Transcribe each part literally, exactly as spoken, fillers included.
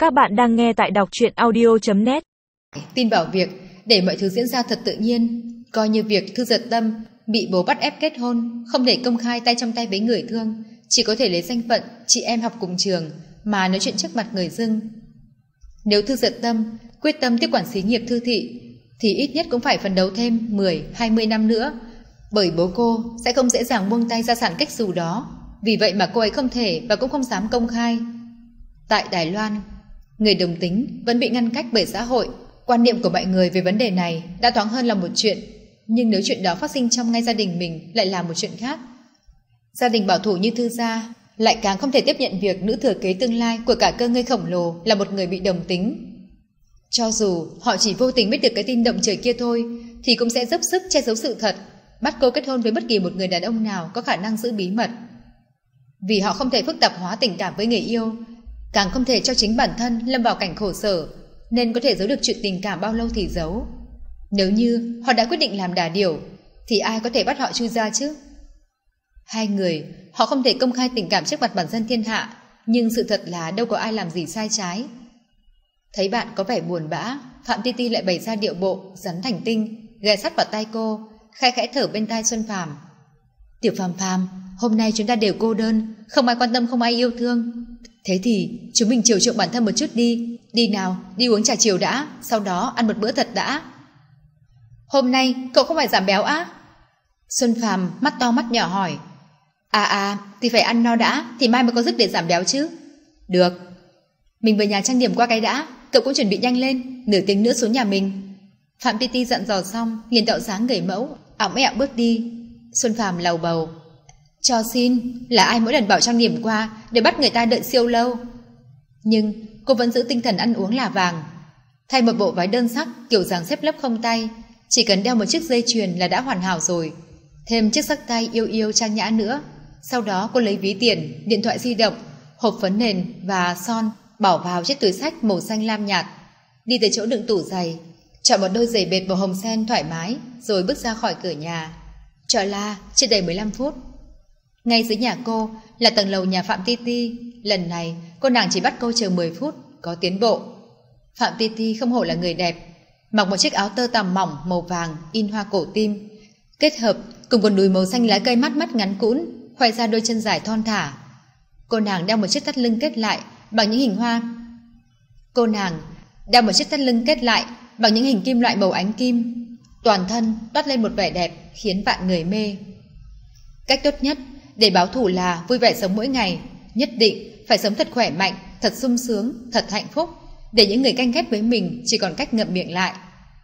Các bạn đang nghe tại đọc truyện audio chấm net. Tin vào việc để mọi thứ diễn ra thật tự nhiên, coi như việc Thư Giật Tâm bị bố bắt ép kết hôn, không thể công khai tay trong tay với người thương, chỉ có thể lấy danh phận chị em học cùng trường mà nói chuyện trước mặt người dưng. Nếu Thư Giật Tâm quyết tâm tiếp quản xí nghiệp Thư thị thì ít nhất cũng phải phấn đấu thêm mười hai mươi năm nữa, bởi bố cô sẽ không dễ dàng buông tay gia sản cách xù đó. Vì vậy mà cô ấy không thể và cũng không dám công khai. Tại Đài Loan, người đồng tính vẫn bị ngăn cách bởi xã hội. Quan niệm của mọi người về vấn đề này đã thoáng hơn là một chuyện, nhưng nếu chuyện đó phát sinh trong ngay gia đình mình lại là một chuyện khác. Gia đình bảo thủ như Thư gia lại càng không thể tiếp nhận việc nữ thừa kế tương lai của cả cơ ngơi khổng lồ là một người bị đồng tính. Cho dù họ chỉ vô tình biết được cái tin động trời kia thôi, thì cũng sẽ dốc sức che giấu sự thật, bắt cô kết hôn với bất kỳ một người đàn ông nào có khả năng giữ bí mật. Vì họ không thể phức tạp hóa tình cảm với người yêu, càng không thể cho chính bản thân lâm vào cảnh khổ sở, nên có thể giấu được chuyện tình cảm bao lâu thì giấu. Nếu như họ đã quyết định làm đà điểu, thì ai có thể bắt họ chui ra chứ? Hai người, họ không thể công khai tình cảm trước mặt bản dân thiên hạ, nhưng sự thật là đâu có ai làm gì sai trái. Thấy bạn có vẻ buồn bã, Phạm Ti Ti lại bày ra điệu bộ rắn thành tinh, ghé sát vào tai cô, khe khẽ thở bên tai Xuân Phàm. Tiểu Phàm Phàm, hôm nay chúng ta đều cô đơn, không ai quan tâm, không ai yêu thương. Thế thì chúng mình chiều chuộng bản thân một chút đi. Đi nào, đi uống trà chiều đã, sau đó ăn một bữa thật đã. Hôm nay cậu không phải giảm béo á? Xuân Phàm mắt to mắt nhỏ hỏi. À à, thì phải ăn no đã, thì mai mới có sức để giảm béo chứ. Được. Mình về nhà trang điểm qua cái đã, cậu cũng chuẩn bị nhanh lên, nửa tiếng nữa xuống nhà mình. Phạm Ti Ti dặn dò xong, liền tạo dáng người mẫu, ỏng ẹo bước đi. Xuân Phàm lầu bầu. Cho xin, là ai mỗi lần bảo trang điểm qua để bắt người ta đợi siêu lâu. Nhưng cô vẫn giữ tinh thần ăn uống là vàng. Thay một bộ váy đơn sắc kiểu dáng xếp lớp không tay, chỉ cần đeo một chiếc dây chuyền là đã hoàn hảo rồi. Thêm chiếc xách tay yêu yêu trang nhã nữa. Sau đó cô lấy ví tiền, điện thoại di động, hộp phấn nền và son bỏ vào chiếc túi xách màu xanh lam nhạt. Đi tới chỗ đựng tủ giày, chọn một đôi giày bệt màu hồng sen thoải mái, rồi bước ra khỏi cửa nhà. Trọi la chưa đầy mười lăm phút. Ngay dưới nhà cô là tầng lầu nhà Phạm Ti Ti. Lần này cô nàng chỉ bắt cô chờ mười phút, có tiến bộ. Phạm Ti Ti không hổ là người đẹp, mặc một chiếc áo tơ tằm mỏng màu vàng in hoa cổ tim, kết hợp cùng quần đùi màu xanh lá cây mắt mắt ngắn cũn, khoe ra đôi chân dài thon thả. Cô nàng đeo một chiếc thắt lưng kết lại bằng những hình hoa. Cô nàng đeo một chiếc thắt lưng kết lại bằng những hình kim loại màu ánh kim. Toàn thân toát lên một vẻ đẹp khiến vạn người mê. Cách tốt nhất để báo thù là vui vẻ sống mỗi ngày, nhất định phải sống thật khỏe mạnh, thật sung sướng, thật hạnh phúc, để những người canh ghét với mình chỉ còn cách ngậm miệng lại.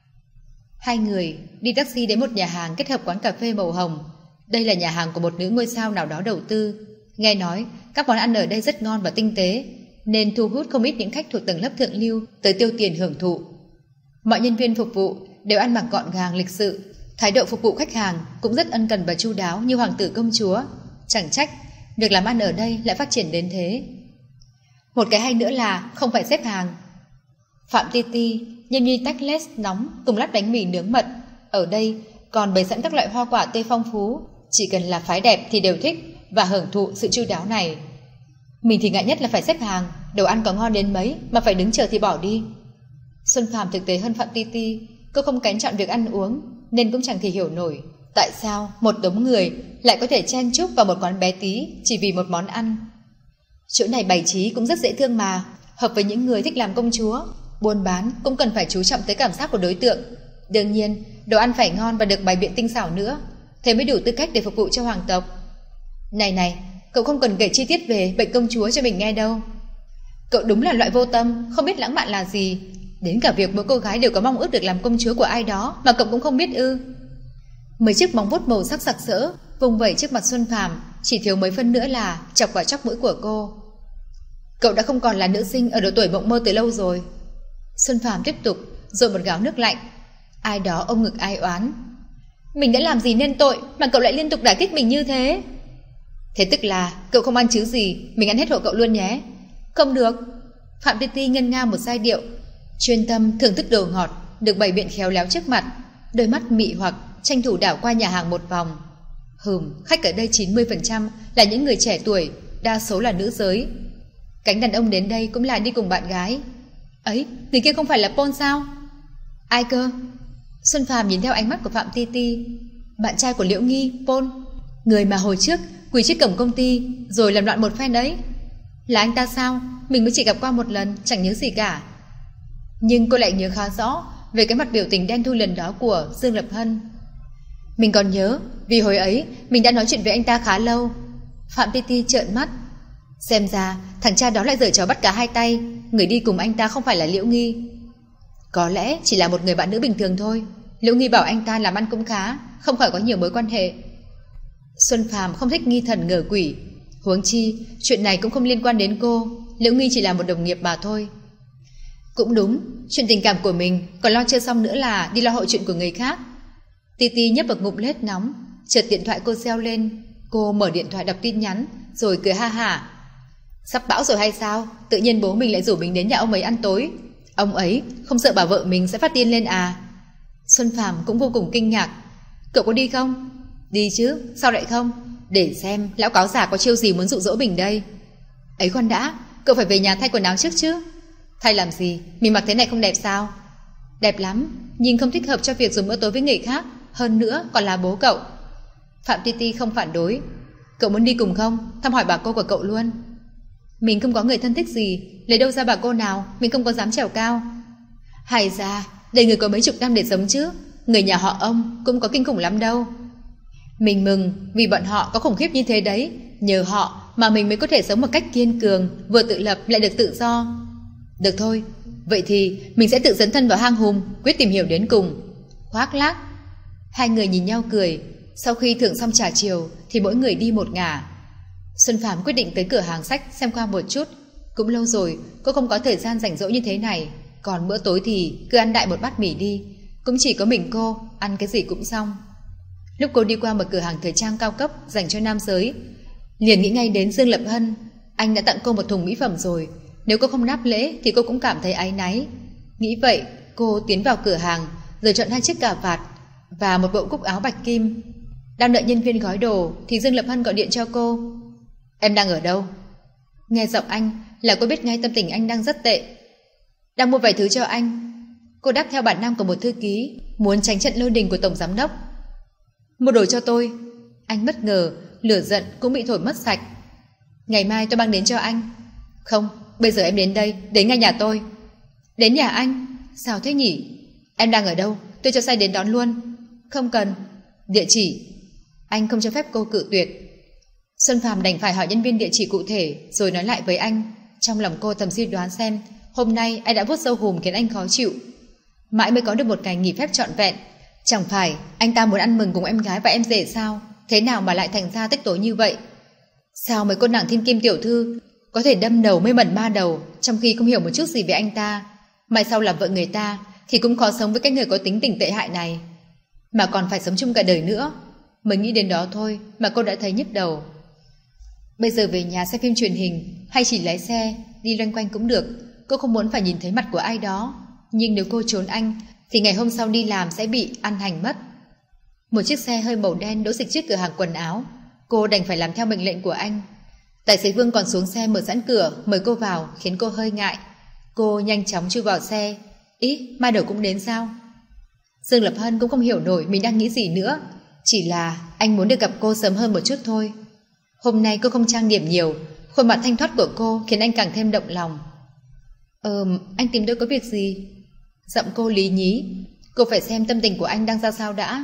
Hai người đi taxi đến một nhà hàng kết hợp quán cà phê màu hồng. Đây là nhà hàng của một nữ ngôi sao nào đó đầu tư. Nghe nói các món ăn ở đây rất ngon và tinh tế, nên thu hút không ít những khách thuộc tầng lớp thượng lưu tới tiêu tiền hưởng thụ. Mọi nhân viên phục vụ đều ăn mặc gọn gàng lịch sự, thái độ phục vụ khách hàng cũng rất ân cần và chu đáo như hoàng tử công chúa. Chẳng trách việc làm ăn ở đây lại phát triển đến thế. Một cái hay nữa là không phải xếp hàng. Phạm Ti Ti nhâm nhi tách lết nóng cùng lát bánh mì nướng mật. Ở đây còn bày sẵn các loại hoa quả tươi phong phú, chỉ cần là phái đẹp thì đều thích và hưởng thụ sự chu đáo này. Mình thì ngại nhất là phải xếp hàng, đồ ăn có ngon đến mấy mà phải đứng chờ thì bỏ đi. Xuân Phàm thực tế hơn Phạm Ti Ti, cô không kén chọn việc ăn uống nên cũng chẳng thể hiểu nổi tại sao một đống người lại có thể chen chúc vào một quán bé tí chỉ vì một món ăn. Chỗ này bày trí cũng rất dễ thương mà, hợp với những người thích làm công chúa. Buôn bán cũng cần phải chú trọng tới cảm giác của đối tượng. Đương nhiên đồ ăn phải ngon và được bày biện tinh xảo nữa, thế mới đủ tư cách để phục vụ cho hoàng tộc. Này này, cậu không cần kể chi tiết về bệnh công chúa cho mình nghe đâu. Cậu đúng là loại vô tâm, không biết lãng mạn là gì. Đến cả việc mỗi cô gái đều có mong ước được làm công chúa của ai đó mà cậu cũng không biết ư? Mấy chiếc móng vuốt màu sắc sặc sỡ vùng vẩy trước mặt Xuân Phàm, chỉ thiếu mấy phân nữa là chọc vào chóp mũi của cô. Cậu đã không còn là nữ sinh ở độ tuổi mộng mơ từ lâu rồi. Xuân Phàm tiếp tục dội một gáo nước lạnh. Ai đó ôm ngực ai oán. Mình đã làm gì nên tội mà cậu lại liên tục đả kích mình như thế? Thế tức là cậu không ăn chứ gì, mình ăn hết hộ cậu luôn nhé. Không được. Phạm Ti Ti ngân nga một giai điệu, chuyên tâm thưởng thức đồ ngọt được bày biện khéo léo trước mặt, đôi mắt mị hoặc tranh thủ đảo qua nhà hàng một vòng. Hừm, khách ở đây chín mươi phần trăm là những người trẻ tuổi, đa số là nữ giới. Cánh đàn ông đến đây cũng là đi cùng bạn gái. Ấy, người kia không phải là Paul sao? Ai cơ? Xuân Phàm nhìn theo ánh mắt của Phạm Ti Ti. Bạn trai của Liễu Nghi, Paul. Người mà hồi trước quỳ trước cổng công ty rồi làm loạn một phen đấy. Là anh ta sao? Mình mới chỉ gặp qua một lần, chẳng nhớ gì cả. Nhưng cô lại nhớ khá rõ về cái mặt biểu tình đen thui lần đó của Dương Lập Hân. Mình còn nhớ, vì hồi ấy mình đã nói chuyện với anh ta khá lâu. Phạm Ti Ti trợn mắt. Xem ra thằng cha đó lại giở trò bắt cá hai tay. Người đi cùng anh ta không phải là Liễu Nghi. Có lẽ chỉ là một người bạn nữ bình thường thôi. Liễu Nghi bảo anh ta làm ăn cũng khá, không khỏi có nhiều mối quan hệ. Xuân Phàm không thích nghi thần ngờ quỷ. Huống chi chuyện này cũng không liên quan đến cô. Liễu Nghi chỉ là một đồng nghiệp mà thôi. Cũng đúng, chuyện tình cảm của mình còn lo chưa xong nữa là đi lo hậu chuyện của người khác. Ti Ti nhấp một ngụm lết nóng. Chợt điện thoại cô reo lên. Cô mở điện thoại đọc tin nhắn rồi cười ha hả. Sắp bão rồi hay sao? Tự nhiên bố mình lại rủ mình đến nhà ông ấy ăn tối. Ông ấy không sợ bà vợ mình sẽ phát điên lên à? Xuân Phàm cũng vô cùng kinh ngạc. Cậu có đi không? Đi chứ, sao lại không? Để xem lão cáo già có chiêu gì muốn dụ dỗ mình đây. Ấy khoan đã, cậu phải về nhà thay quần áo trước chứ. Thay làm gì? Mình mặc thế này không đẹp sao? Đẹp lắm, nhưng không thích hợp cho việc dùng bữa tối với người khác. Hơn nữa còn là bố cậu. Phạm Ti Ti không phản đối. Cậu muốn đi cùng không? Thăm hỏi bà cô của cậu luôn. Mình không có người thân thích gì, lấy đâu ra bà cô nào, mình không có dám trèo cao. Hay ra, đời người có mấy chục năm để sống chứ. Người nhà họ ông cũng có kinh khủng lắm đâu. Mình mừng vì bọn họ có khủng khiếp như thế đấy. Nhờ họ mà mình mới có thể sống một cách kiên cường, vừa tự lập lại được tự do. Được thôi, vậy thì mình sẽ tự dấn thân vào hang hùm, quyết tìm hiểu đến cùng. Khoác lác. Hai người nhìn nhau cười. Sau khi thưởng xong trà chiều thì mỗi người đi một ngả. Xuân Phàm quyết định tới cửa hàng sách xem qua một chút. Cũng lâu rồi cô không có thời gian rảnh rỗi như thế này. Còn bữa tối thì cứ ăn đại một bát mì đi. Cũng chỉ có mình cô, ăn cái gì cũng xong. Lúc cô đi qua một cửa hàng thời trang cao cấp dành cho nam giới, liền nghĩ ngay đến Dương Lập Hân. Anh đã tặng cô một thùng mỹ phẩm rồi. Nếu cô không đáp lễ thì cô cũng cảm thấy áy náy. Nghĩ vậy cô tiến vào cửa hàng rồi chọn hai chiếc cà vạt và một bộ cúc áo bạch kim. Đang đợi nhân viên gói đồ thì Dương Lập Hân gọi điện cho cô. Em đang ở đâu? Nghe giọng anh là cô biết ngay tâm tình anh đang rất tệ. Đang mua vài thứ cho anh. Cô đáp theo bản năng của một thư ký, muốn tránh trận lôi đình của tổng giám đốc. Mua đồ cho tôi. Anh bất ngờ, lửa giận cũng bị thổi mất sạch. Ngày mai tôi mang đến cho anh. Không, bây giờ em đến đây, đến ngay nhà tôi. Đến nhà anh? Sao thế nhỉ? Em đang ở đâu? Tôi cho xe đến đón luôn. Không cần. Địa chỉ. Anh không cho phép cô cự tuyệt. Xuân Phàm đành phải hỏi nhân viên địa chỉ cụ thể rồi nói lại với anh. Trong lòng cô thầm suy đoán xem hôm nay anh đã vuốt râu hùm khiến anh khó chịu. Mãi mới có được một ngày nghỉ phép trọn vẹn. Chẳng phải anh ta muốn ăn mừng cùng em gái và em rể sao? Thế nào mà lại thành ra tích tối như vậy? Sao mấy cô nàng thiên kim tiểu thư có thể đâm đầu mê mẩn ma đầu trong khi không hiểu một chút gì về anh ta? Mai sau làm vợ người ta thì cũng khó sống với cái người có tính tình tệ hại này. Mà còn phải sống chung cả đời nữa. Mới nghĩ đến đó thôi mà cô đã thấy nhức đầu. Bây giờ về nhà xem phim truyền hình hay chỉ lái xe đi loanh quanh cũng được. Cô không muốn phải nhìn thấy mặt của ai đó. Nhưng nếu cô trốn anh thì ngày hôm sau đi làm sẽ bị ăn hành mất. Một chiếc xe hơi màu đen đỗ xịch trước cửa hàng quần áo. Cô đành phải làm theo mệnh lệnh của anh. Tài xế Vương còn xuống xe mở sẵn cửa mời cô vào khiến cô hơi ngại. Cô nhanh chóng chui vào xe. Ý, mai đầu cũng đến sao? Dương Lập Hân cũng không hiểu nổi mình đang nghĩ gì nữa. Chỉ là anh muốn được gặp cô sớm hơn một chút thôi. Hôm nay cô không trang điểm nhiều. Khuôn mặt thanh thoát của cô khiến anh càng thêm động lòng. Ờm, anh tìm tôi có việc gì? Giọng cô lý nhí. Cô phải xem tâm tình của anh đang ra sao đã.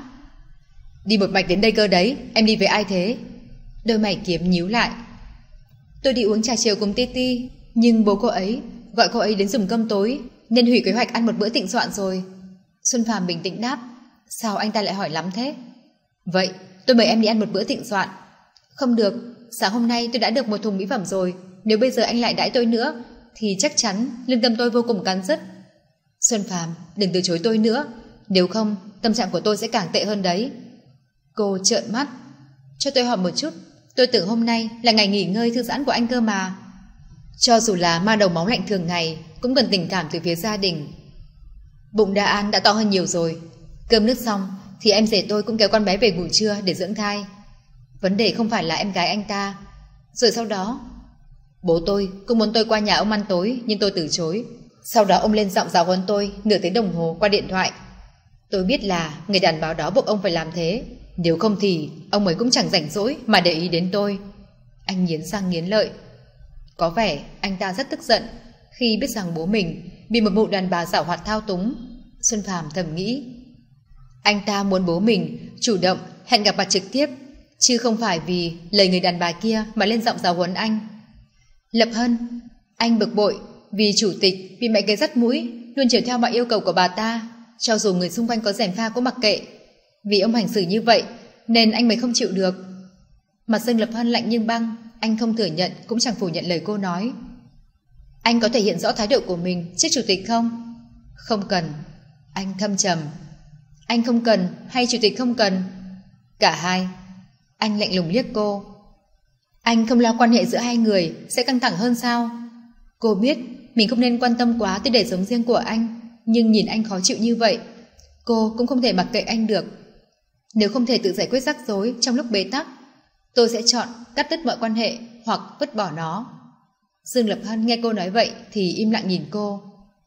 Đi một mạch đến đây cơ đấy. Em đi với ai thế? Đôi mày kiếm nhíu lại. Tôi đi uống trà chiều cùng Ti Ti. Nhưng bố cô ấy gọi cô ấy đến dùng cơm tối nên hủy kế hoạch ăn một bữa thịnh soạn rồi. Xuân Phàm bình tĩnh đáp. Sao anh ta lại hỏi lắm thế? Vậy tôi mời em đi ăn một bữa thịnh soạn. Không được, sáng hôm nay tôi đã được một thùng mỹ phẩm rồi. Nếu bây giờ anh lại đãi tôi nữa thì chắc chắn lương tâm tôi vô cùng cắn rứt. Xuân Phàm, đừng từ chối tôi nữa. Nếu không, tâm trạng của tôi sẽ càng tệ hơn đấy. Cô trợn mắt. Cho tôi hỏi một chút. Tôi tưởng hôm nay là ngày nghỉ ngơi thư giãn của anh cơ mà. Cho dù là ma đầu máu lạnh thường ngày cũng cần tình cảm từ phía gia đình. Bụng Đa An đã to hơn nhiều rồi. Cơm nước xong thì em rể tôi cũng kéo con bé về ngủ trưa để dưỡng thai. Vấn đề không phải là em gái anh ta. Rồi sau đó Bố tôi cũng muốn tôi qua nhà ông ăn tối, nhưng tôi từ chối. Sau đó ông lên giọng giáo huấn tôi nửa tiếng đồng hồ qua điện thoại. Tôi biết là người đàn bà đó buộc ông phải làm thế, nếu không thì ông ấy cũng chẳng rảnh rỗi mà để ý đến tôi. Anh nghiến răng nghiến lợi. Có vẻ anh ta rất tức giận khi biết rằng bố mình bị một mụ đàn bà giảo hoạt thao túng. Xuân Phàm thầm nghĩ, anh ta muốn bố mình chủ động hẹn gặp mặt trực tiếp, chứ không phải vì lời người đàn bà kia mà lên giọng giáo huấn anh. Lập Hân, anh bực bội vì chủ tịch bị mẹ kế dắt mũi, luôn chiều theo mọi yêu cầu của bà ta, cho dù người xung quanh có gièm pha cũng mặc kệ. Vì ông hành xử như vậy nên anh mới không chịu được. Mặt Dương Lập Hân lạnh như băng, anh không thừa nhận cũng chẳng phủ nhận lời cô nói. Anh có thể hiện rõ thái độ của mình trước chủ tịch không? Không cần. Anh thâm trầm. Anh không cần hay chủ tịch không cần? Cả hai. Anh lạnh lùng liếc cô. Anh không lo quan hệ giữa hai người sẽ căng thẳng hơn sao? Cô biết mình không nên quan tâm quá tới đời sống riêng của anh, nhưng nhìn anh khó chịu như vậy, cô cũng không thể mặc kệ anh được. Nếu không thể tự giải quyết rắc rối trong lúc bế tắc, tôi sẽ chọn cắt đứt mọi quan hệ hoặc vứt bỏ nó. Dương Lập Hân nghe cô nói vậy thì im lặng nhìn cô.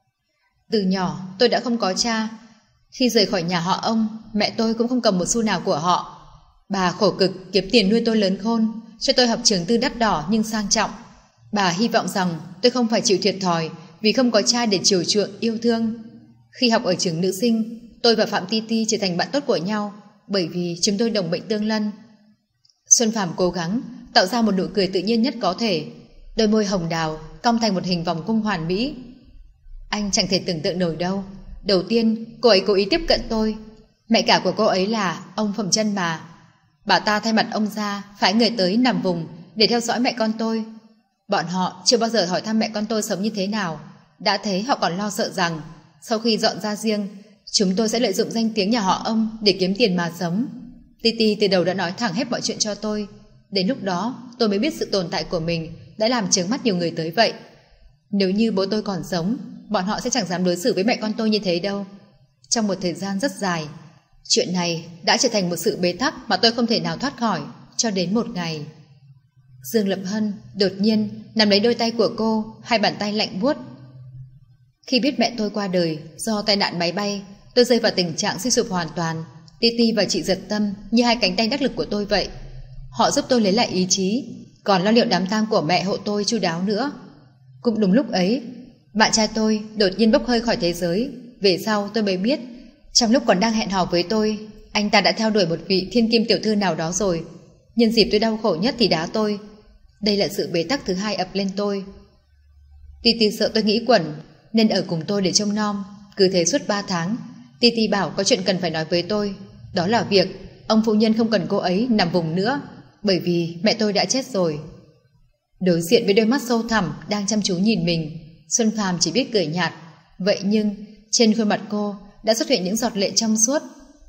Từ nhỏ tôi đã không có cha. Khi rời khỏi nhà họ ông, mẹ tôi cũng không cầm một xu nào của họ. Bà khổ cực kiếm tiền nuôi tôi lớn khôn, cho tôi học trường tư đắt đỏ nhưng sang trọng. Bà hy vọng rằng tôi không phải chịu thiệt thòi vì không có cha để chiều chuộng yêu thương. Khi học ở trường nữ sinh, tôi và Phạm Ti Ti trở thành bạn tốt của nhau, bởi vì chúng tôi đồng bệnh tương lân. Xuân Phàm cố gắng tạo ra một nụ cười tự nhiên nhất có thể, đôi môi hồng đào cong thành một hình vòng cung hoàn mỹ. Anh chẳng thể tưởng tượng nổi đâu. Đầu tiên cô ấy cố ý tiếp cận tôi. Mẹ cả của cô ấy là ông Phẩm Chân mà. Bà ta thay mặt ông ra phái người tới nằm vùng để theo dõi mẹ con tôi. Bọn họ chưa bao giờ hỏi thăm mẹ con tôi sống như thế nào. Đã thế họ còn lo sợ rằng sau khi dọn ra riêng, chúng tôi sẽ lợi dụng danh tiếng nhà họ ông để kiếm tiền mà sống. Titi từ đầu đã nói thẳng hết mọi chuyện cho tôi. Đến lúc đó tôi mới biết sự tồn tại của mình đã làm chướng mắt nhiều người tới vậy. Nếu như bố tôi còn sống, bọn họ sẽ chẳng dám đối xử với mẹ con tôi như thế đâu. Trong một thời gian rất dài, chuyện này đã trở thành một sự bế tắc mà tôi không thể nào thoát khỏi, cho đến một ngày. Dương Lập Hân đột nhiên nắm lấy đôi tay của cô, hai bàn tay lạnh buốt. Khi biết mẹ tôi qua đời do tai nạn máy bay, tôi rơi vào tình trạng suy sụp hoàn toàn. Titi và chị Giật Tâm như hai cánh tay đắc lực của tôi vậy. Họ giúp tôi lấy lại ý chí, còn lo liệu đám tang của mẹ hộ tôi chu đáo nữa. Cũng đúng lúc ấy, bạn trai tôi đột nhiên bốc hơi khỏi thế giới. Về sau tôi mới biết, trong lúc còn đang hẹn hò với tôi, anh ta đã theo đuổi một vị thiên kim tiểu thư nào đó rồi. Nhân dịp tôi đau khổ nhất thì đá tôi. Đây là sự bế tắc thứ hai ập lên tôi. Titi sợ tôi nghĩ quẩn nên ở cùng tôi để trông nom. Cứ thế suốt ba tháng. Titi bảo có chuyện cần phải nói với tôi. Đó là việc ông phu nhân không cần cô ấy nằm vùng nữa, bởi vì mẹ tôi đã chết rồi. Đối diện với đôi mắt sâu thẳm đang chăm chú nhìn mình, Xuân Phàm chỉ biết cười nhạt. Vậy nhưng trên khuôn mặt cô đã xuất hiện những giọt lệ trong suốt.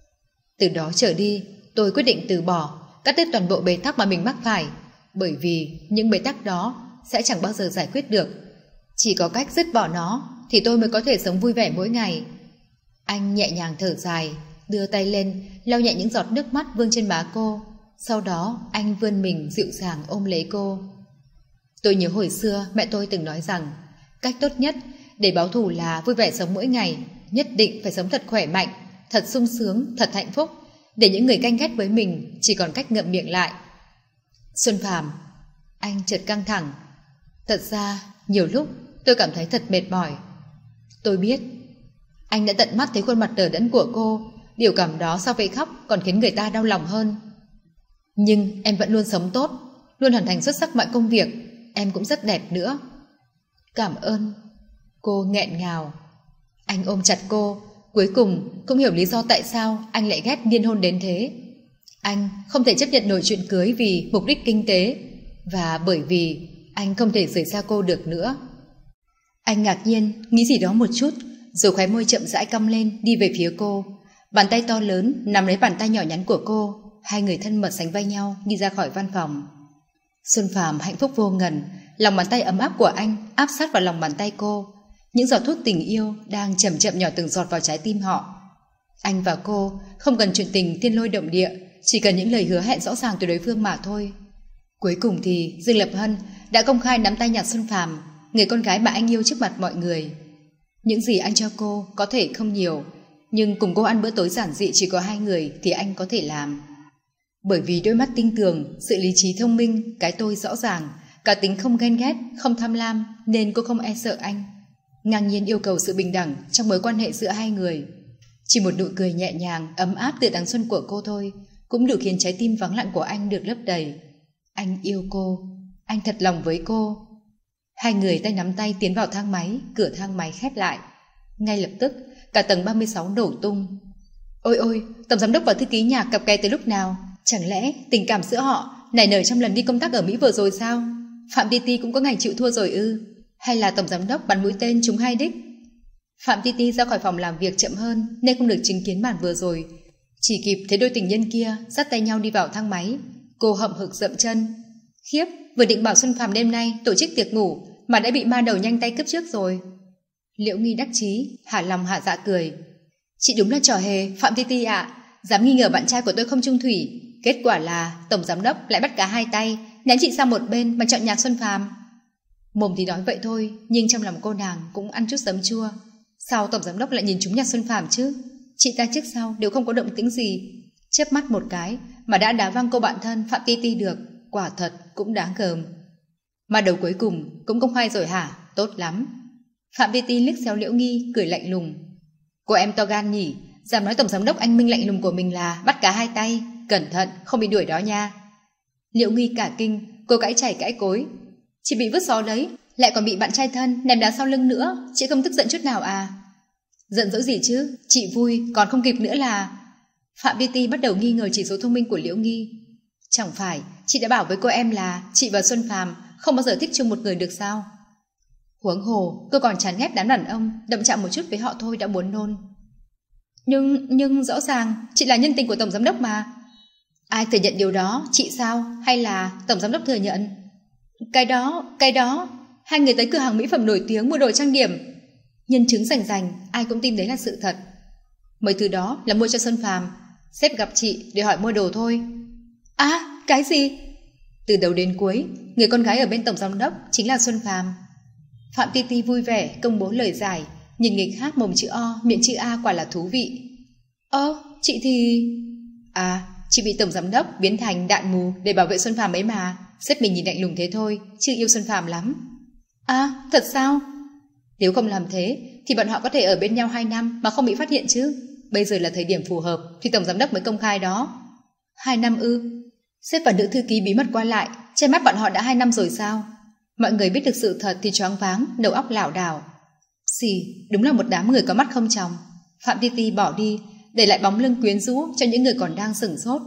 Từ đó trở đi, tôi quyết định từ bỏ, cắt đứt toàn bộ bế tắc mà mình mắc phải, bởi vì những bế tắc đó sẽ chẳng bao giờ giải quyết được. Chỉ có cách dứt bỏ nó thì tôi mới có thể sống vui vẻ mỗi ngày. Anh nhẹ nhàng thở dài, đưa tay lên lau nhẹ những giọt nước mắt vương trên má cô. Sau đó anh vươn mình dịu dàng ôm lấy cô. Tôi nhớ hồi xưa mẹ tôi từng nói rằng cách tốt nhất để báo thù là vui vẻ sống mỗi ngày, nhất định phải sống thật khỏe mạnh, thật sung sướng, thật hạnh phúc, để những người canh ghét với mình chỉ còn cách ngậm miệng lại. Xuân Phàm, anh chợt căng thẳng. Thật ra nhiều lúc tôi cảm thấy thật mệt mỏi. Tôi biết anh đã tận mắt thấy khuôn mặt đờ đẫn của cô, điều cảm đó so với khóc còn khiến người ta đau lòng hơn. Nhưng em vẫn luôn sống tốt, luôn hoàn thành xuất sắc mọi công việc. Em cũng rất đẹp nữa. Cảm ơn. Cô nghẹn ngào. Anh ôm chặt cô. Cuối cùng cũng hiểu lý do tại sao anh lại ghét liên hôn đến thế. Anh không thể chấp nhận nổi chuyện cưới vì mục đích kinh tế, và bởi vì anh không thể rời xa cô được nữa. Anh ngạc nhiên nghĩ gì đó một chút, rồi khóe môi chậm rãi cong lên đi về phía cô. Bàn tay to lớn nắm lấy bàn tay nhỏ nhắn của cô. Hai người thân mật sánh vai nhau đi ra khỏi văn phòng. Xuân Phàm hạnh phúc vô ngần. Lòng bàn tay ấm áp của anh áp sát vào lòng bàn tay cô. Những giọt thuốc tình yêu đang chậm chậm nhỏ từng giọt vào trái tim họ. Anh và cô không cần chuyện tình thiên lôi động địa, chỉ cần những lời hứa hẹn rõ ràng từ đối phương mà thôi. Cuối cùng thì Dương Lập Hân đã công khai nắm tay Nhạc Xuân Phàm, người con gái mà anh yêu, trước mặt mọi người. Những gì anh cho cô có thể không nhiều, nhưng cùng cô ăn bữa tối giản dị chỉ có hai người thì anh có thể làm. Bởi vì đôi mắt tinh tường, sự lý trí thông minh, cái tôi rõ ràng, cả tính không ghen ghét, không tham lam, nên cô không e sợ anh. Ngang nhiên yêu cầu sự bình đẳng trong mối quan hệ giữa hai người. Chỉ một nụ cười nhẹ nhàng, ấm áp từ tháng xuân của cô thôi cũng đủ khiến trái tim vắng lặng của anh được lấp đầy. Anh yêu cô, anh thật lòng với cô. Hai người tay nắm tay tiến vào thang máy, cửa thang máy khép lại. Ngay lập tức, cả tầng ba mươi sáu nổ tung. Ôi ôi, tổng giám đốc và thư ký Nhạc cặp kè từ lúc nào? Chẳng lẽ tình cảm giữa họ nảy nở trong lần đi công tác ở Mỹ vừa rồi sao? Phạm Ti Ti cũng có ngày chịu thua rồi ư? Hay là tổng giám đốc bắn mũi tên trúng hai đích? Phạm Ti Ti ra khỏi phòng làm việc chậm hơn nên không được chứng kiến màn vừa rồi. Chỉ kịp thấy đôi tình nhân kia dắt tay nhau đi vào thang máy. Cô hậm hực dậm chân. Khiếp, vừa định bảo Xuân Phàm đêm nay tổ chức tiệc ngủ mà đã bị ma đầu nhanh tay cướp trước rồi. Liễu Nghi đắc chí, hả lòng hạ dạ cười. Chị đúng là trò hề, Phạm Ti Ti ạ. Dám nghi ngờ bạn trai của tôi không trung thủy. Kết quả là tổng giám đốc lại bắt cá hai tay, ném chị sang một bên mà chọn Nhạc Xuân Phàm. Mồm thì nói vậy thôi, nhưng trong lòng cô nàng cũng ăn chút giấm chua. Sao tổng giám đốc lại nhìn trúng Nhạc Xuân Phàm chứ? Chị ta trước sau đều không có động tĩnh gì, chớp mắt một cái mà đã đá văng cô bạn thân Phạm Ti Ti được, quả thật cũng đáng gờm. Mà đầu cuối cùng cũng công khai rồi hả? Tốt lắm. Phạm Ti Ti liếc xéo Liễu Nghi, cười lạnh lùng. Cô em to gan nhỉ, dám nói tổng giám đốc anh minh lạnh lùng của mình là bắt cá hai tay, cẩn thận không bị đuổi đó nha. Liễu Nghi cả kinh, cô cãi chảy cãi cối. Chị bị vứt xó đấy, lại còn bị bạn trai thân ném đá sau lưng nữa, chị không tức giận chút nào à? Giận dỗi gì chứ, chị vui, còn không kịp nữa là... Phạm Ti Ti bắt đầu nghi ngờ chỉ số thông minh của Liễu Nghi. Chẳng phải chị đã bảo với cô em là chị và Xuân Phàm không bao giờ thích chung một người được sao? Huống hồ, cô còn chán ghét đám đàn ông, động chạm một chút với họ thôi đã muốn nôn. Nhưng, nhưng rõ ràng chị là nhân tình của tổng giám đốc mà. Ai thừa nhận điều đó, chị sao? Hay là tổng giám đốc thừa nhận? Cái đó, cái đó, hai người tới cửa hàng mỹ phẩm nổi tiếng mua đồ trang điểm. Nhân chứng rành rành, ai cũng tin đấy là sự thật. Mấy thứ đó là mua cho Xuân Phàm, sếp gặp chị để hỏi mua đồ thôi. À, cái gì? Từ đầu đến cuối, người con gái ở bên tổng giám đốc chính là Xuân Phàm. Phạm Ti Ti vui vẻ công bố lời giải, nhìn người khác mồm chữ O, miệng chữ A quả là thú vị. Ơ, chị thì... À, chị bị tổng giám đốc biến thành đạn mù để bảo vệ Xuân Phàm ấy mà. Sếp mình nhìn lạnh lùng thế thôi, chứ yêu Xuân Phàm lắm. À, thật sao? Nếu không làm thế thì bọn họ có thể ở bên nhau hai năm mà không bị phát hiện chứ. Bây giờ là thời điểm phù hợp thì tổng giám đốc mới công khai đó. Hai năm ư? Sếp và nữ thư ký bí mật qua lại, che mắt bọn họ đã hai năm rồi sao? Mọi người biết được sự thật thì choáng váng, đầu óc lảo đảo. Xì, đúng là một đám người có mắt không tròng. Phạm Ti Ti bỏ đi, để lại bóng lưng quyến rũ cho những người còn đang sửng sốt.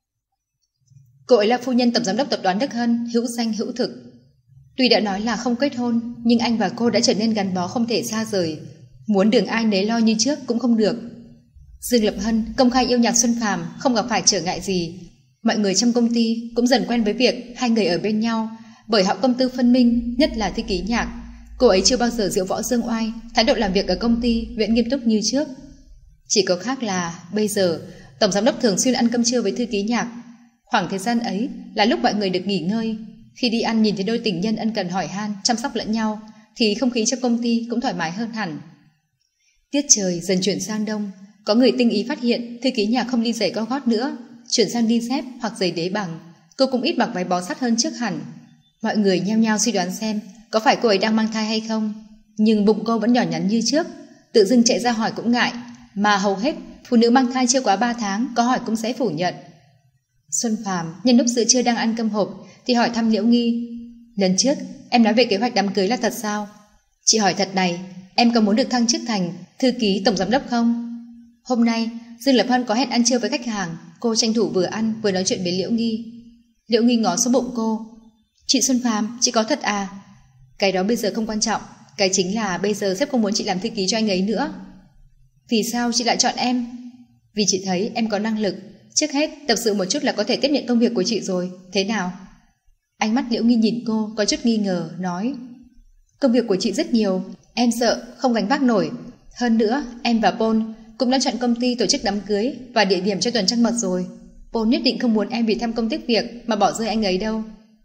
Cô ấy là phu nhân tổng giám đốc tập đoàn Đức Hân, hữu danh hữu thực. Tuy đã nói là không kết hôn, nhưng anh và cô đã trở nên gắn bó không thể xa rời. Muốn đường ai nấy lo như trước cũng không được. Dương Lập Hân công khai yêu Nhạc Xuân Phàm, không gặp phải trở ngại gì. Mọi người trong công ty cũng dần quen với việc hai người ở bên nhau, bởi họ công tư phân minh, nhất là thư ký Nhạc. Cô ấy chưa bao giờ diễu võ dương oai, thái độ làm việc ở công ty vẫn nghiêm túc như trước. Chỉ có khác là bây giờ tổng giám đốc thường xuyên ăn cơm trưa với thư ký Nhạc. Khoảng thời gian ấy là lúc mọi người được nghỉ ngơi. Khi đi ăn nhìn thấy đôi tình nhân ân cần hỏi han, chăm sóc lẫn nhau, thì không khí trong công ty cũng thoải mái hơn hẳn. Tiết trời dần chuyển sang đông, có người tinh ý phát hiện thư ký Nhạc không đi giày cao gót nữa, chuyển sang đi dép hoặc giày đế bằng. Cô cũng ít mặc váy bó sát hơn trước hẳn. Mọi người nhao nhao suy đoán xem có phải cô ấy đang mang thai hay không, nhưng bụng cô vẫn nhỏ nhắn như trước. Tự dưng chạy ra hỏi cũng ngại, mà hầu hết phụ nữ mang thai chưa quá ba tháng có hỏi cũng sẽ phủ nhận. Xuân Phàm nhân lúc giữa trưa đang ăn cơm hộp thì hỏi thăm Liễu Nghi. Lần trước em nói về kế hoạch đám cưới là thật sao? Chị hỏi thật này, em có muốn được thăng chức thành thư ký tổng giám đốc không? Hôm nay Dương Lập Hân có hẹn ăn trưa với khách hàng. Cô tranh thủ vừa ăn vừa nói chuyện với Liễu Nghi. Liễu Nghi ngó xuống bụng cô. Chị Xuân Phàm, chị có thật à? Cái đó bây giờ không quan trọng, cái chính là bây giờ sếp không muốn chị làm thư ký cho anh ấy nữa. Vì sao chị lại chọn em? Vì chị thấy em có năng lực. Trước hết tập sự một chút là có thể tiếp nhận công việc của chị rồi. Thế nào? Ánh mắt Liễu Nghi nhìn cô có chút nghi ngờ, nói: công việc của chị rất nhiều, em sợ không gánh vác nổi. Hơn nữa em và Paul cũng đã chọn công ty tổ chức đám cưới và địa điểm cho tuần trăng mật rồi. Paul nhất định không muốn em vì tham công tiếc việc mà bỏ rơi anh ấy đâu.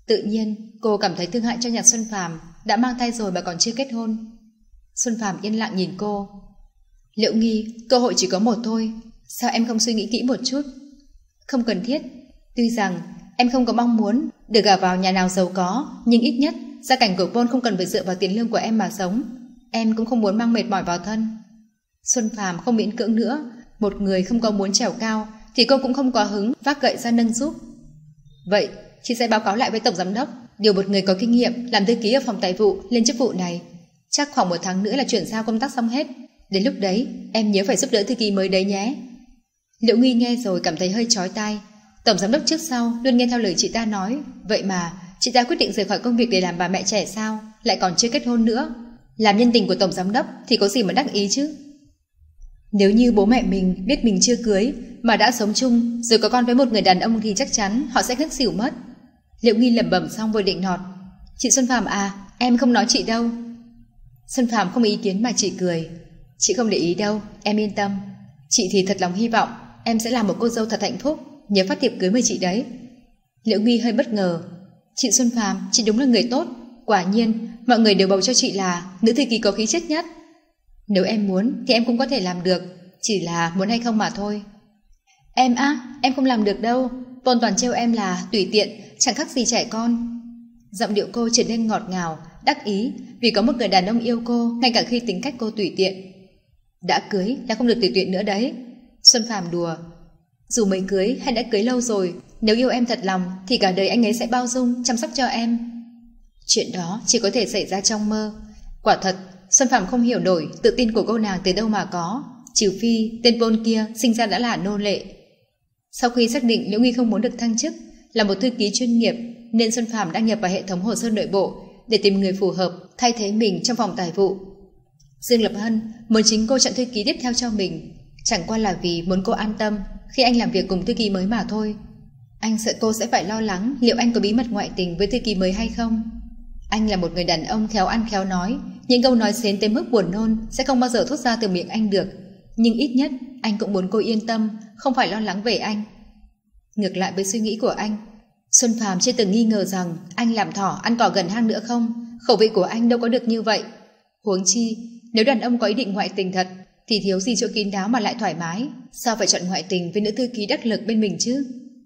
Tự nhiên cô cảm thấy thương hại cho Nhạc Xuân Phàm, đã mang thai rồi mà còn chưa kết hôn. Xuân Phàm yên lặng nhìn cô. Liễu Nghi, cơ hội chỉ có một thôi, sao em không suy nghĩ kỹ một chút? Không cần thiết. Tuy rằng em không có mong muốn được gả vào nhà nào giàu có, nhưng ít nhất gia cảnh của Paul không cần phải dựa vào tiền lương của em mà sống. Em cũng không muốn mang mệt mỏi vào thân. Xuân Phàm không miễn cưỡng nữa. Một người không có muốn trèo cao thì cô cũng không có hứng vác gậy ra nâng giúp. Vậy chị sẽ báo cáo lại với tổng giám đốc, điều một người có kinh nghiệm làm thư ký ở phòng tài vụ lên chức vụ này. Chắc khoảng một tháng nữa là chuyển giao công tác xong hết. Đến lúc đấy em nhớ phải giúp đỡ thư ký mới đấy nhé. Liễu Nghi nghe rồi cảm thấy hơi chói tai. Tổng giám đốc trước sau luôn nghe theo lời chị ta nói, vậy mà chị ta quyết định rời khỏi công việc để làm bà mẹ trẻ sao, lại còn chưa kết hôn nữa. Làm nhân tình của tổng giám đốc thì có gì mà đắc ý chứ. Nếu như bố mẹ mình biết mình chưa cưới mà đã sống chung rồi có con với một người đàn ông thì chắc chắn họ sẽ ngất xỉu mất. Liễu Nghi lẩm bẩm xong vừa định nọt. Chị Xuân Phàm à, em không nói chị đâu. Xuân Phàm không ý kiến mà chỉ cười. Chị không để ý đâu, em yên tâm. Chị thì thật lòng hy vọng em sẽ là một cô dâu thật hạnh phúc, nhớ phát thiệp cưới mời chị đấy. Liễu Nghi hơi bất ngờ. Chị Xuân Phàm, chị đúng là người tốt. Quả nhiên mọi người đều bầu cho chị là nữ thư ký có khí chất nhất. Nếu em muốn thì em cũng có thể làm được, chỉ là muốn hay không mà thôi. Em á, à, em không làm được đâu. Tôn toàn trêu em là tùy tiện, chẳng khác gì trẻ con. Giọng điệu cô trở nên ngọt ngào, đắc ý vì có một người đàn ông yêu cô ngay cả khi tính cách cô tùy tiện. Đã cưới là không được tùy tiện nữa đấy. Xuân Phàm đùa. Dù mới cưới hay đã cưới lâu rồi, nếu yêu em thật lòng thì cả đời anh ấy sẽ bao dung, chăm sóc cho em. Chuyện đó chỉ có thể xảy ra trong mơ. Quả thật, Xuân Phàm không hiểu nổi tự tin của cô nàng từ đâu mà có, trừ phi tên Paul kia sinh ra đã là nô lệ. Sau khi xác định Liễu Nghi không muốn được thăng chức, là một thư ký chuyên nghiệp, nên Xuân Phàm đăng nhập vào hệ thống hồ sơ nội bộ để tìm người phù hợp thay thế mình trong phòng tài vụ. Dương Lập Hân muốn chính cô chọn thư ký tiếp theo cho mình, chẳng qua là vì muốn cô an tâm khi anh làm việc cùng thư ký mới mà thôi. Anh sợ cô sẽ phải lo lắng liệu anh có bí mật ngoại tình với thư ký mới hay không. Anh là một người đàn ông khéo ăn khéo nói, những câu nói xến tới mức buồn nôn sẽ không bao giờ thốt ra từ miệng anh được, nhưng ít nhất anh cũng muốn cô yên tâm, không phải lo lắng về anh. Ngược lại với suy nghĩ của anh, Xuân Phàm chưa từng nghi ngờ rằng anh làm thỏ ăn cỏ gần hang nữa không. Khẩu vị của anh đâu có được như vậy. Huống chi nếu đàn ông có ý định ngoại tình thật thì thiếu gì chỗ kín đáo mà lại thoải mái. Sao phải chọn ngoại tình với nữ thư ký đắc lực bên mình chứ?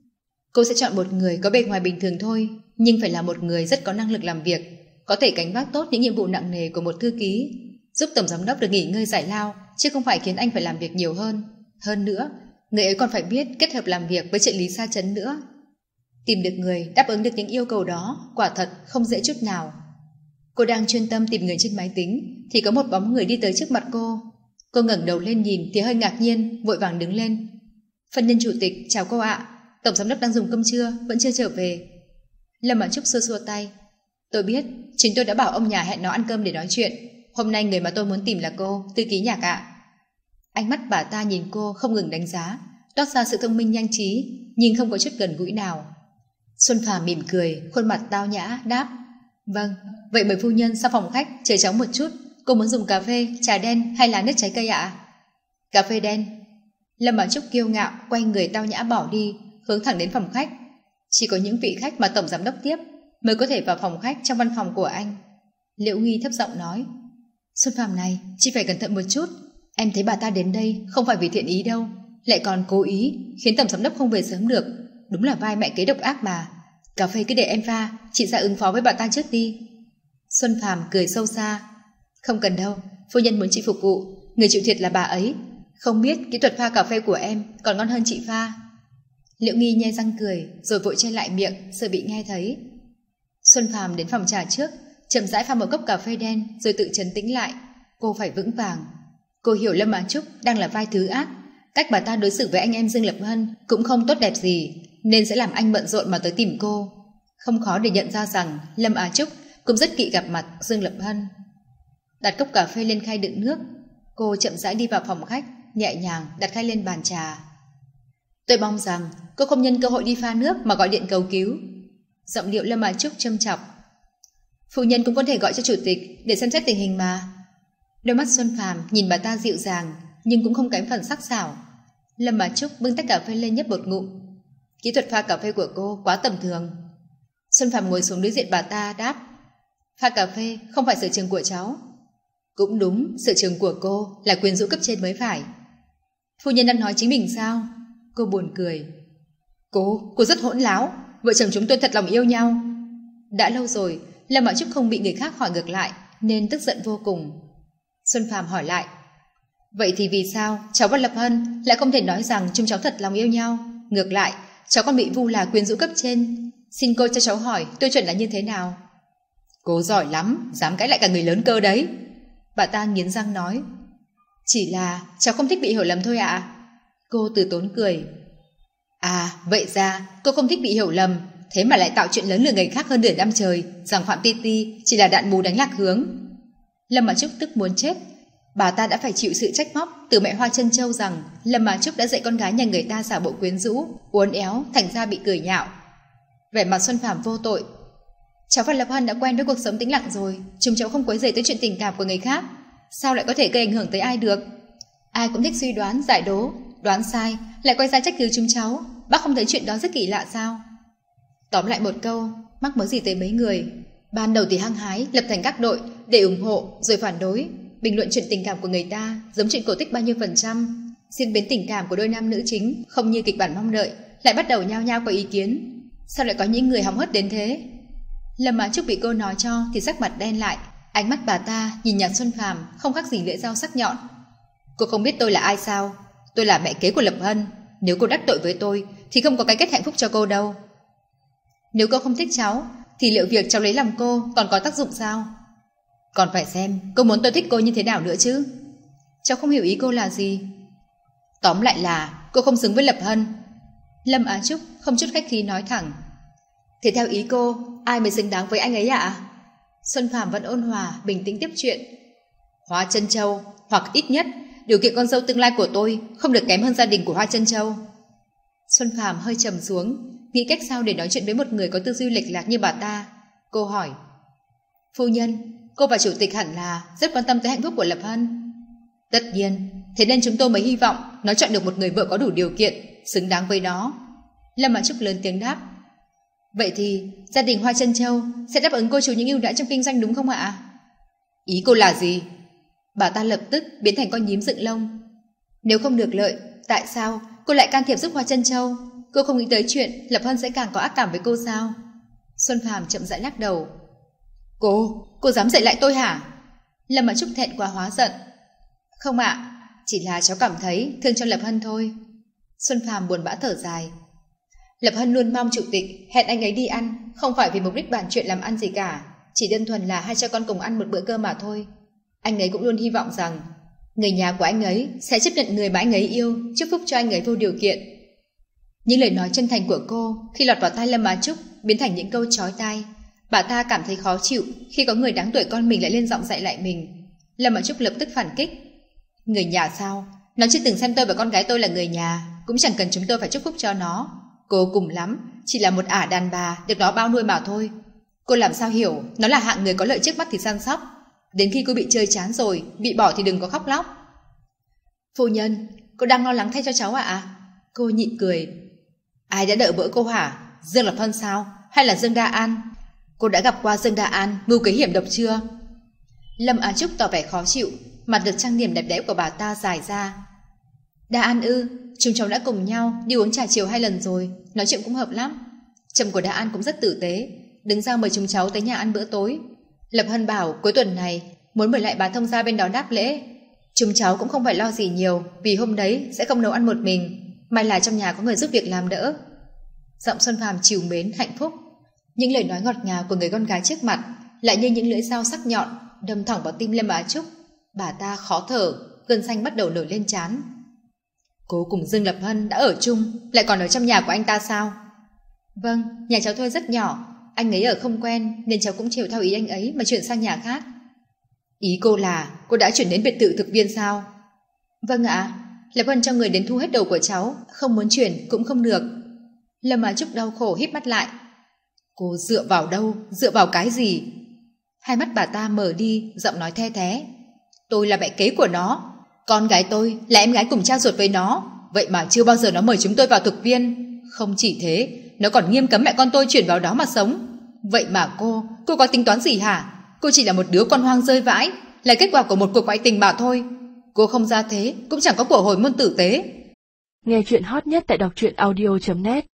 Cô sẽ chọn một người có bề ngoài bình thường thôi, nhưng phải là một người rất có năng lực làm việc, có thể gánh vác tốt những nhiệm vụ nặng nề của một thư ký, giúp tổng giám đốc được nghỉ ngơi giải lao, chứ không phải khiến anh phải làm việc nhiều hơn. Hơn nữa, người ấy còn phải biết kết hợp làm việc với trợ lý xa chấn nữa. Tìm được người đáp ứng được những yêu cầu đó quả thật không dễ chút nào. Cô đang chuyên tâm tìm người trên máy tính thì có một bóng người đi tới trước mặt cô. Cô ngẩng đầu lên nhìn thì hơi ngạc nhiên, vội vàng đứng lên. Phân nhân chủ tịch, chào cô ạ. Tổng giám đốc đang dùng cơm trưa, vẫn chưa trở về. Lâm Mạn Trúc xua xua tay. Tôi biết, chính tôi đã bảo ông nhà hẹn nó ăn cơm để nói chuyện. Hôm nay người mà tôi muốn tìm là cô, thư ký Nhạc ạ. Ánh mắt bà ta nhìn cô không ngừng đánh giá, toát ra sự thông minh nhanh trí, nhưng không có chút gần gũi nào. Xuân Phàm mỉm cười, khuôn mặt tao nhã, đáp. Vâng, vậy mời phu nhân sang phòng khách chờ cháu một chút. Cô muốn dùng cà phê, trà đen hay là nước trái cây ạ? Cà phê đen. Lâm Mạn Trúc kiêu ngạo quay người tao nhã bỏ đi, hướng thẳng đến phòng khách. Chỉ có những vị khách mà tổng giám đốc tiếp mới có thể vào phòng khách trong văn phòng của anh. Liễu Nghi thấp giọng nói. Xuân Phàm này, chị phải cẩn thận một chút. Em thấy bà ta đến đây không phải vì thiện ý đâu, lại còn cố ý khiến tổng giám đốc không về sớm được. Đúng là vai mẹ kế độc ác mà. Cà phê cứ để em pha, chị ra ứng phó với bà ta trước đi. Xuân Phàm cười sâu xa. Không cần đâu, phu nhân muốn chị phục vụ, người chịu thiệt là bà ấy. Không biết kỹ thuật pha cà phê của em còn ngon hơn chị pha. Liễu Nghi nhe răng cười rồi vội che lại miệng sợ bị nghe thấy. Xuân Phàm đến phòng trà trước, chậm rãi pha một cốc cà phê đen rồi tự trấn tĩnh lại. Cô phải vững vàng. Cô hiểu Lâm Mạn Trúc đang là vai thứ ác, cách bà ta đối xử với anh em Dương Lập Hân cũng không tốt đẹp gì, nên sẽ làm anh bận rộn mà tới tìm cô. Không khó để nhận ra rằng Lâm Á Trúc cũng rất kỵ gặp mặt Dương Lập Hân. Đặt cốc cà phê lên khay đựng nước, cô chậm rãi đi vào phòng khách, nhẹ nhàng đặt khay lên bàn trà. Tôi mong rằng cô không nhân cơ hội đi pha nước mà gọi điện cầu cứu. Giọng điệu Lâm Á Trúc châm chọc. Phu nhân cũng có thể gọi cho chủ tịch để xem xét tình hình mà. Đôi mắt Xuân Phàm nhìn bà ta dịu dàng nhưng cũng không kém phần sắc sảo. Lâm Á Trúc bưng tách cà phê lên nhấp một ngụm. Kỹ thuật pha cà phê của cô quá tầm thường. Xuân Phạm ngồi xuống đối diện bà ta đáp: Pha cà phê không phải sở trường của cháu. Cũng đúng, sở trường của cô là quyến rũ cấp trên mới phải. Phu nhân đang nói chính mình sao? Cô buồn cười. Cô, cô rất hỗn láo. Vợ chồng chúng tôi thật lòng yêu nhau. Đã lâu rồi Lâm Mạo Trúc không bị người khác hỏi ngược lại nên tức giận vô cùng. Xuân Phạm hỏi lại: Vậy thì vì sao cháu và Lập Hân lại không thể nói rằng chúng cháu thật lòng yêu nhau? Ngược lại cháu còn bị vu là quyến rũ cấp trên. Xin cô cho cháu hỏi tiêu chuẩn là như thế nào? Cô giỏi lắm, dám cãi lại cả người lớn cơ đấy. Bà ta nghiến răng nói: Chỉ là cháu không thích bị hiểu lầm thôi ạ. À? Cô từ tốn cười. À, vậy ra cô không thích bị hiểu lầm, thế mà lại tạo chuyện lớn lừa người khác hơn nửa năm trời rằng Phạm Ti Ti chỉ là đạn mù đánh lạc hướng. Lâm Mã Trúc tức muốn chết. Bà ta đã phải chịu sự trách móc từ mẹ Hoa Chân Châu rằng Lâm Mã Trúc đã dạy con gái nhà người ta giả bộ quyến rũ, uốn éo, thành ra bị cười nhạo. Vẻ mặt Xuân Phạm vô tội. Cháu và Lập Hân đã quen với cuộc sống tĩnh lặng rồi, chúng cháu không quấy rầy tới chuyện tình cảm của người khác, sao lại có thể gây ảnh hưởng tới ai được? Ai cũng thích suy đoán, giải đố, đoán sai lại quay ra trách cứ chúng cháu. Bác không thấy chuyện đó rất kỳ lạ sao? Tóm lại một câu, mắc mớ gì tới mấy người. Ban đầu thì hăng hái lập thành các đội để ủng hộ rồi phản đối, bình luận chuyện tình cảm của người ta giống chuyện cổ tích bao nhiêu phần trăm. Diễn biến tình cảm của đôi nam nữ chính không như kịch bản mong đợi, lại bắt đầu nhao nhao có ý kiến. Sao lại có những người hóng hớt đến thế? Lâm Mã Trúc bị cô nói cho thì sắc mặt đen lại, ánh mắt bà ta nhìn nhạt Xuân Phàm không khác gì lưỡi dao sắc nhọn. Cô không biết tôi là ai sao? Tôi là mẹ kế của Lập Hân. Nếu cô đắc tội với tôi thì không có cái kết hạnh phúc cho cô đâu. Nếu cô không thích cháu thì liệu việc cháu lấy lòng cô còn có tác dụng sao? Còn phải xem cô muốn tôi thích cô như thế nào nữa chứ. Cháu không hiểu ý cô là gì. Tóm lại là cô không xứng với Lập Hân. Lâm Á Trúc không chút khách khí nói thẳng. Thế theo ý cô, ai mới xứng đáng với anh ấy ạ? À? Xuân Phàm vẫn ôn hòa, bình tĩnh tiếp chuyện. Hoa Chân Châu, hoặc ít nhất điều kiện con dâu tương lai của tôi không được kém hơn gia đình của Hoa Chân Châu. Xuân Phàm hơi trầm xuống, nghĩ cách sao để nói chuyện với một người có tư duy lệch lạc như bà ta. Cô hỏi: Phu nhân, cô và chủ tịch hẳn là rất quan tâm tới hạnh phúc của Lập Hân. Tất nhiên, thế nên chúng tôi mới hy vọng nó chọn được một người vợ có đủ điều kiện, xứng đáng với nó. Lâm Mã Trúc lớn tiếng đáp. Vậy thì gia đình Hoa Chân Châu sẽ đáp ứng cô chủ những ưu đãi trong kinh doanh đúng không ạ? Ý cô là gì? Bà ta lập tức biến thành con nhím dựng lông. Nếu không được lợi, tại sao cô lại can thiệp giúp Hoa Chân Châu? Cô không nghĩ tới chuyện Lập Hân sẽ càng có ác cảm với cô sao? Xuân Phàm chậm rãi lắc đầu. Cô, cô dám dạy lại tôi hả? Lâm Mã Trúc thẹn quá hóa giận. Không ạ, chỉ là cháu cảm thấy thương cho Lập Hân thôi. Xuân Phàm buồn bã thở dài. Lập Hân luôn mong chủ tịch hẹn anh ấy đi ăn, không phải vì mục đích bàn chuyện làm ăn gì cả, chỉ đơn thuần là hai cha con cùng ăn một bữa cơm mà thôi. Anh ấy cũng luôn hy vọng rằng người nhà của anh ấy sẽ chấp nhận người mà anh ấy yêu, chúc phúc cho anh ấy vô điều kiện. Những lời nói chân thành của cô khi lọt vào tai Lâm Mã Trúc biến thành những câu chói tai. Bà ta cảm thấy khó chịu khi có người đáng tuổi con mình lại lên giọng dạy lại mình. Lâm Mã Trúc lập tức phản kích. Người nhà sao? Nó chưa từng xem tôi và con gái tôi là người nhà, cũng chẳng cần chúng tôi phải chúc phúc cho nó. Cô cùng lắm chỉ là một ả đàn bà được nó bao nuôi mà thôi. Cô làm sao hiểu nó là hạng người có lợi trước mắt thì săn sóc, đến khi cô bị chơi chán rồi, bị bỏ thì đừng có khóc lóc. Phu nhân, cô đang lo lắng thay cho cháu ạ? À? Cô nhịn cười. Ai đã đợi bữa cô hả? Dương Lập Hân sao? Hay là Dương Đa An? Cô đã gặp qua Dương Đa An mưu kế hiểm độc chưa? Lâm Á Trúc tỏ vẻ khó chịu, mặt được trang điểm đẹp đẽ của bà ta dài ra. Đa An ư? Chúng cháu đã cùng nhau đi uống trà chiều hai lần rồi, nói chuyện cũng hợp lắm. Chồng của Đa An cũng rất tử tế, đứng ra mời chúng cháu tới nhà ăn bữa tối. Lập Hân bảo cuối tuần này muốn mời lại bà thông gia bên đó đáp lễ. Chúng cháu cũng không phải lo gì nhiều, vì hôm đấy sẽ không nấu ăn một mình, may là trong nhà có người giúp việc làm đỡ. Giọng Xuân Phàm trìu mến hạnh phúc. Những lời nói ngọt ngào của người con gái trước mặt lại như những lưỡi dao sắc nhọn đâm thẳng vào tim Lâm Á Trúc. Bà ta khó thở, gân xanh bắt đầu nổi lên trán. Cô cùng Dương Lập Hân đã ở chung, lại còn ở trong nhà của anh ta sao? Vâng, nhà cháu thuê rất nhỏ, anh ấy ở không quen nên cháu cũng chiều theo ý anh ấy mà chuyển sang nhà khác. Ý cô là cô đã chuyển đến biệt thự thực viên sao? Vâng ạ, Lập Hân cho người đến thu hết đồ của cháu, không muốn chuyển cũng không được. Lâm Á Trúc đau khổ híp mắt lại. Cô dựa vào đâu, dựa vào cái gì? Hai mắt bà ta mở đi, giọng nói the thé. Tôi là mẹ kế của nó, con gái tôi là em gái cùng cha ruột với nó, vậy mà chưa bao giờ nó mời chúng tôi vào thực viên. Không chỉ thế, nó còn nghiêm cấm mẹ con tôi chuyển vào đó mà sống. Vậy mà cô, cô có tính toán gì hả? Cô chỉ là một đứa con hoang rơi vãi, là kết quả của một cuộc ngoại tình mà thôi. Cô không ra thế, cũng chẳng có của hồi môn tử tế. Nghe chuyện hot nhất tại đọc truyện audio chấm net.